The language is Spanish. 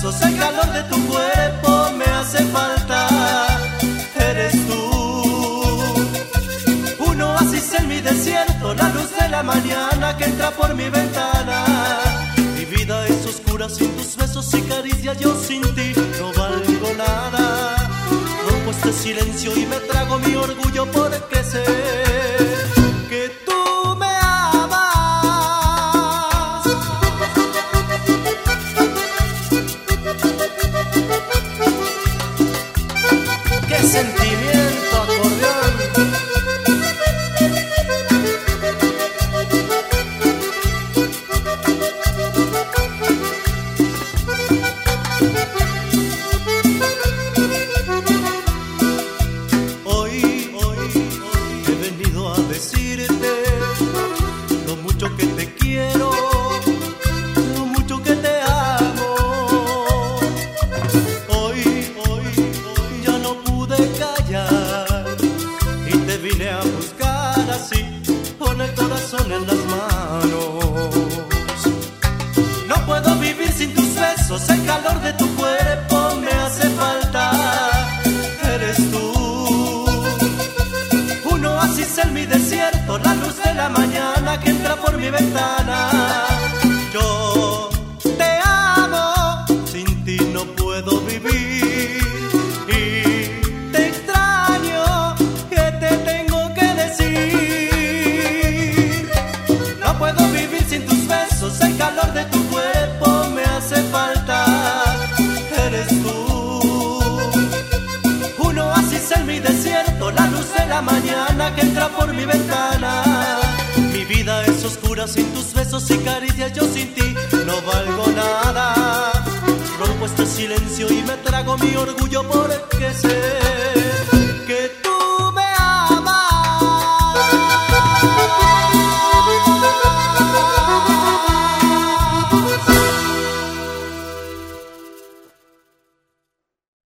besos, el calor de tu cuerpo me hace falta. Eres tú, un oasis en mi desierto, la luz de la mañana que entra por mi ventana. Mi vida es oscura sin tus besos y caricias, yo sin ti no valgo nada. Rompo este silencio y me trago mi orgullo porque sé que tú me amas. ¡Qué sentimiento, acordeón! En las manos no puedo vivir sin tus besos, el calor de tu cuerpo me hace falta. Eres tú, un oasis en mi desierto, la luz de la mañana que entra por mi ventana. Yo te amo, sin ti no puedo vivir y te extraño, ¿qué te tengo que decir? No puedo vivir sin tus besos, el calor de tu cuerpo me hace falta. Eres tú, un oasis en mi desierto, la luz de la mañana que entra por mi ventana. Mi vida es oscura sin tus besos y caricias, yo sin ti no valgo nada. Rompo este silencio y me trago mi orgullo porque sé